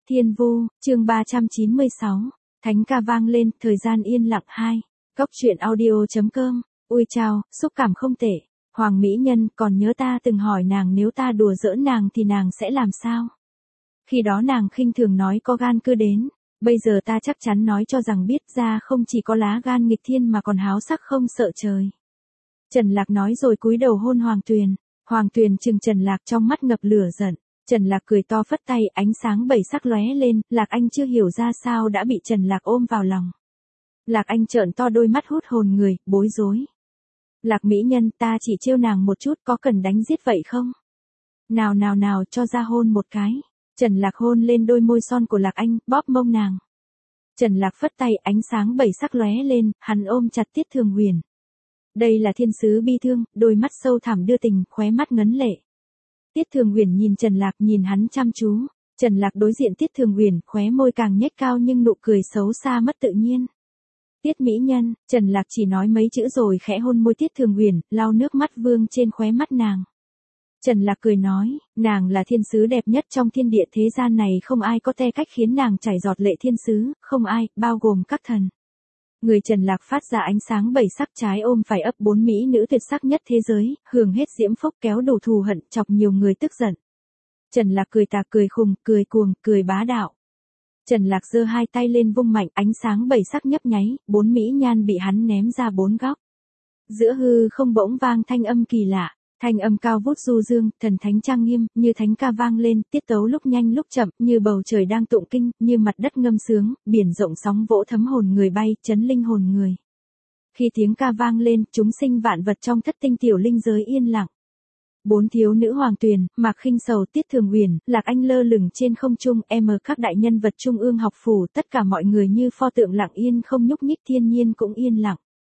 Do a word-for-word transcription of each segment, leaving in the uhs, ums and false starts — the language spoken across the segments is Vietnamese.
Thiên Vu, chương ba trăm chín mươi sáu. Thánh ca vang lên, thời gian yên lặng hai. Góc truyện audio.com. Ui chao, xúc cảm không tệ. Hoàng mỹ nhân, còn nhớ ta từng hỏi nàng nếu ta đùa giỡn nàng thì nàng sẽ làm sao? Khi đó nàng khinh thường nói có gan cứ đến. Bây giờ ta chắc chắn nói cho rằng biết ra không chỉ có lá gan nghịch thiên mà còn háo sắc không sợ trời. Trần Lạc nói rồi cúi đầu hôn Hoàng Tuyền. Hoàng Tuyền trừng Trần Lạc trong mắt ngập lửa giận. Trần Lạc cười to phất tay, ánh sáng bảy sắc lóe lên, Lạc Anh chưa hiểu ra sao đã bị Trần Lạc ôm vào lòng. Lạc Anh trợn to đôi mắt hút hồn người, bối rối. Lạc mỹ nhân, ta chỉ trêu nàng một chút, có cần đánh giết vậy không? Nào nào nào, cho ra hôn một cái. Trần Lạc hôn lên đôi môi son của Lạc Anh, bóp mông nàng. Trần Lạc phất tay, ánh sáng bảy sắc lóe lên, hắn ôm chặt Tiết Thường Huyền. Đây là thiên sứ bi thương, đôi mắt sâu thẳm đưa tình, khóe mắt ngấn lệ. Tiết Thường Huyền nhìn Trần Lạc, nhìn hắn chăm chú. Trần Lạc đối diện Tiết Thường Huyền, khóe môi càng nhếch cao nhưng nụ cười xấu xa mất tự nhiên. Tiết mỹ nhân, Trần Lạc chỉ nói mấy chữ rồi khẽ hôn môi Tiết Thường Huyền, lau nước mắt vương trên khóe mắt nàng. Trần Lạc cười nói, nàng là thiên sứ đẹp nhất trong thiên địa thế gian này, không ai có thể cách khiến nàng chảy giọt lệ thiên sứ, không ai, bao gồm các thần. Người Trần Lạc phát ra ánh sáng bảy sắc, trái ôm phải ấp bốn mỹ nữ tuyệt sắc nhất thế giới, hưởng hết diễm phúc, kéo đủ thù hận, chọc nhiều người tức giận. Trần Lạc cười tà, cười khùng, cười cuồng, cười bá đạo. Trần Lạc giơ hai tay lên vung mạnh, ánh sáng bảy sắc nhấp nháy, bốn mỹ nhan bị hắn ném ra bốn góc. Giữa hư không bỗng vang thanh âm kỳ lạ, thanh âm cao vút du dương, thần thánh trang nghiêm, như thánh ca vang lên, tiết tấu lúc nhanh lúc chậm, như bầu trời đang tụng kinh, như mặt đất ngâm sướng, biển rộng sóng vỗ thấm hồn người bay, chấn linh hồn người. Khi tiếng ca vang lên, chúng sinh vạn vật trong thất tinh tiểu linh giới yên lặng. Bốn thiếu nữ Hoàng Tuyền, Mạc Khinh Sầu, Tiết Thường Huyền, Lạc Anh lơ lửng trên không trung, em các đại nhân vật trung ương học phủ, tất cả mọi người như pho tượng lặng yên không nhúc nhích, thiên nhiên cũng yên lặng.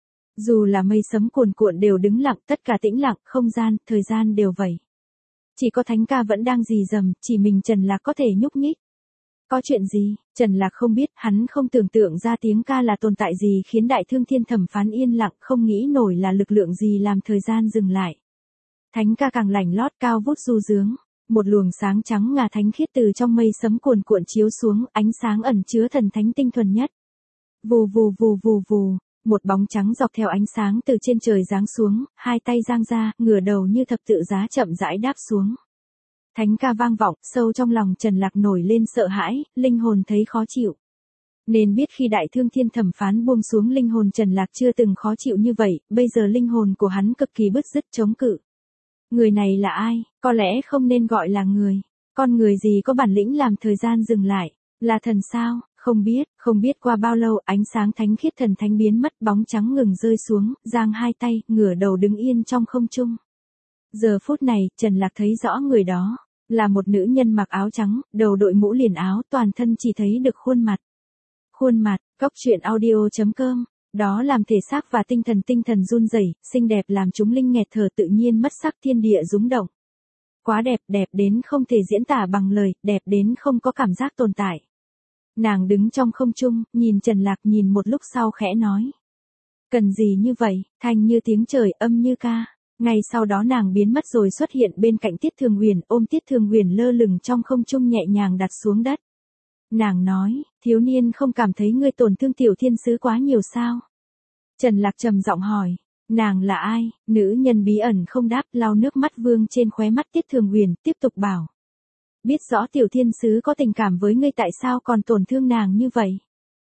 Dù là mây sấm cuồn cuộn đều đứng lặng, tất cả tĩnh lặng, không gian, thời gian đều vậy. Chỉ có thánh ca vẫn đang rì rầm, chỉ mình Trần Lạc có thể nhúc nhích. Có chuyện gì? Trần Lạc không biết, hắn không tưởng tượng ra tiếng ca là tồn tại gì khiến đại thương thiên thẩm phán yên lặng, không nghĩ nổi là lực lượng gì làm thời gian dừng lại. Thánh ca càng lảnh lót cao vút du dướng, một luồng sáng trắng ngà thánh khiết từ trong mây sấm cuồn cuộn chiếu xuống, ánh sáng ẩn chứa thần thánh tinh thuần nhất. Vù vù vù vù vù, một bóng trắng dọc theo ánh sáng từ trên trời giáng xuống, hai tay giang ra, ngửa đầu như thập tự giá chậm rãi đáp xuống. Thánh ca vang vọng, sâu trong lòng Trần Lạc nổi lên sợ hãi, linh hồn thấy khó chịu. Nên biết khi đại thương thiên thẩm phán buông xuống linh hồn Trần Lạc chưa từng khó chịu như vậy, bây giờ linh hồn của hắn cực kỳ bứt rứt chống cự. Người này là ai? Có lẽ không nên gọi là người. Con người gì có bản lĩnh làm thời gian dừng lại? Là thần sao? Không biết, không biết qua bao lâu ánh sáng thánh khiết thần thánh biến mất, bóng trắng ngừng rơi xuống, giang hai tay, ngửa đầu đứng yên trong không trung. Giờ phút này, Trần Lạc thấy rõ người đó. Là một nữ nhân mặc áo trắng, đầu đội mũ liền áo, toàn thân chỉ thấy được khuôn mặt. Khuôn mặt, góc truyện audio.com. Đó làm thể xác và tinh thần tinh thần run rẩy, xinh đẹp làm chúng linh nghẹt thở, tự nhiên mất sắc, thiên địa rúng động. Quá đẹp, đẹp đến không thể diễn tả bằng lời, đẹp đến không có cảm giác tồn tại. Nàng đứng trong không trung, nhìn Trần Lạc, nhìn một lúc sau khẽ nói. Cần gì như vậy, thanh như tiếng trời, âm như ca. Ngay sau đó nàng biến mất rồi xuất hiện bên cạnh Tiết Thường Huyền, ôm Tiết Thường Huyền lơ lửng trong không trung nhẹ nhàng đặt xuống đất. Nàng nói, thiếu niên không cảm thấy ngươi tổn thương tiểu thiên sứ quá nhiều sao? Trần Lạc trầm giọng hỏi, nàng là ai? Nữ nhân bí ẩn không đáp, lau nước mắt vương trên khóe mắt Tiết Thường Huyền, tiếp tục bảo. Biết rõ tiểu thiên sứ có tình cảm với ngươi, tại sao còn tổn thương nàng như vậy?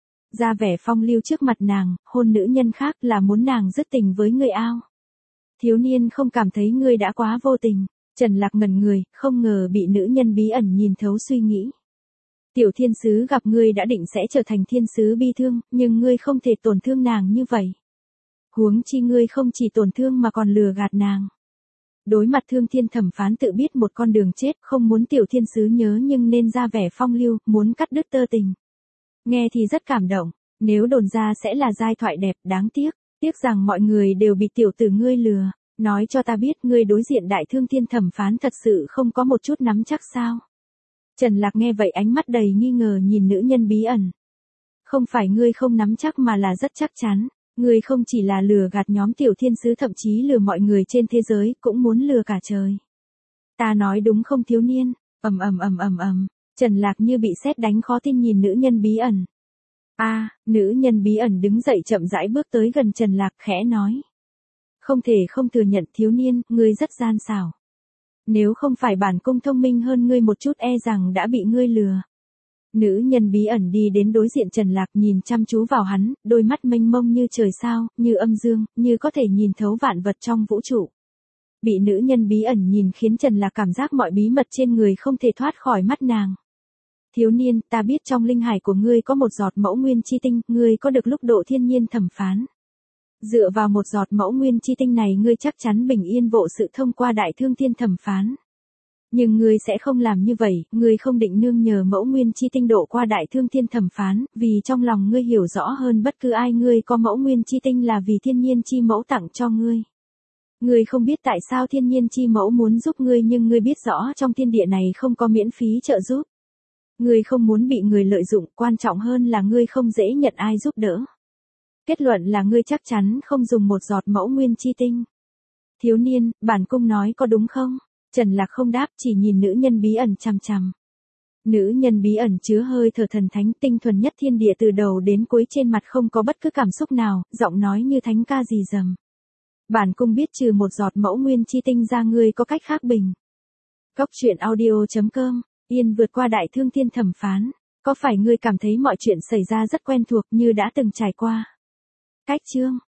Ra vẻ phong lưu trước mặt nàng, hôn nữ nhân khác là muốn nàng dứt tình với ngươi ao. Thiếu niên không cảm thấy ngươi đã quá vô tình. Trần Lạc ngẩn người, không ngờ bị nữ nhân bí ẩn nhìn thấu suy nghĩ. Tiểu thiên sứ gặp ngươi đã định sẽ trở thành thiên sứ bi thương, nhưng ngươi không thể tổn thương nàng như vậy. Huống chi ngươi không chỉ tổn thương mà còn lừa gạt nàng. Đối mặt thương thiên thẩm phán tự biết một con đường chết, không muốn tiểu thiên sứ nhớ nhưng nên ra vẻ phong lưu, muốn cắt đứt tơ tình. Nghe thì rất cảm động, nếu đồn ra sẽ là giai thoại đẹp, đáng tiếc, tiếc rằng mọi người đều bị tiểu tử ngươi lừa. Nói cho ta biết ngươi đối diện đại thương thiên thẩm phán thật sự không có một chút nắm chắc sao? Trần Lạc nghe vậy ánh mắt đầy nghi ngờ nhìn nữ nhân bí ẩn. Không phải ngươi không nắm chắc mà là rất chắc chắn. Ngươi không chỉ là lừa gạt nhóm tiểu thiên sứ, thậm chí lừa mọi người trên thế giới, cũng muốn lừa cả trời. Ta nói đúng không thiếu niên? Ầm ầm ầm ầm ầm. Trần Lạc như bị sét đánh khó tin nhìn nữ nhân bí ẩn. A, nữ nhân bí ẩn đứng dậy chậm rãi bước tới gần Trần Lạc khẽ nói. Không thể không thừa nhận thiếu niên, ngươi rất gian xảo. Nếu không phải bản cung thông minh hơn ngươi một chút e rằng đã bị ngươi lừa. Nữ nhân bí ẩn đi đến đối diện Trần Lạc nhìn chăm chú vào hắn, đôi mắt mênh mông như trời sao, như âm dương, như có thể nhìn thấu vạn vật trong vũ trụ. Bị nữ nhân bí ẩn nhìn khiến Trần Lạc cảm giác mọi bí mật trên người không thể thoát khỏi mắt nàng. Thiếu niên, ta biết trong linh hải của ngươi có một giọt mẫu nguyên chi tinh, ngươi có được lúc độ thiên nhiên thẩm phán. Dựa vào một giọt mẫu nguyên chi tinh này ngươi chắc chắn bình yên vô sự thông qua đại thương thiên thẩm phán. Nhưng ngươi sẽ không làm như vậy, ngươi không định nương nhờ mẫu nguyên chi tinh độ qua đại thương thiên thẩm phán, vì trong lòng ngươi hiểu rõ hơn bất cứ ai ngươi có mẫu nguyên chi tinh là vì thiên nhiên chi mẫu tặng cho ngươi. Ngươi không biết tại sao thiên nhiên chi mẫu muốn giúp ngươi nhưng ngươi biết rõ trong thiên địa này không có miễn phí trợ giúp. Ngươi không muốn bị người lợi dụng, quan trọng hơn là ngươi không dễ nhận ai giúp đỡ. Kết luận là ngươi chắc chắn không dùng một giọt mẫu nguyên chi tinh. Thiếu niên, bản cung nói có đúng không? Trần Lạc không đáp, chỉ nhìn nữ nhân bí ẩn chằm chằm. Nữ nhân bí ẩn chứa hơi thở thần thánh tinh thuần nhất thiên địa từ đầu đến cuối, trên mặt không có bất cứ cảm xúc nào, giọng nói như thánh ca rì rầm. Bản cung biết trừ một giọt mẫu nguyên chi tinh ra ngươi có cách khác bình. Cốc truyện audio chấm com, yên vượt qua đại thương thiên thẩm phán. Có phải ngươi cảm thấy mọi chuyện xảy ra rất quen thuộc như đã từng trải qua? Cách chương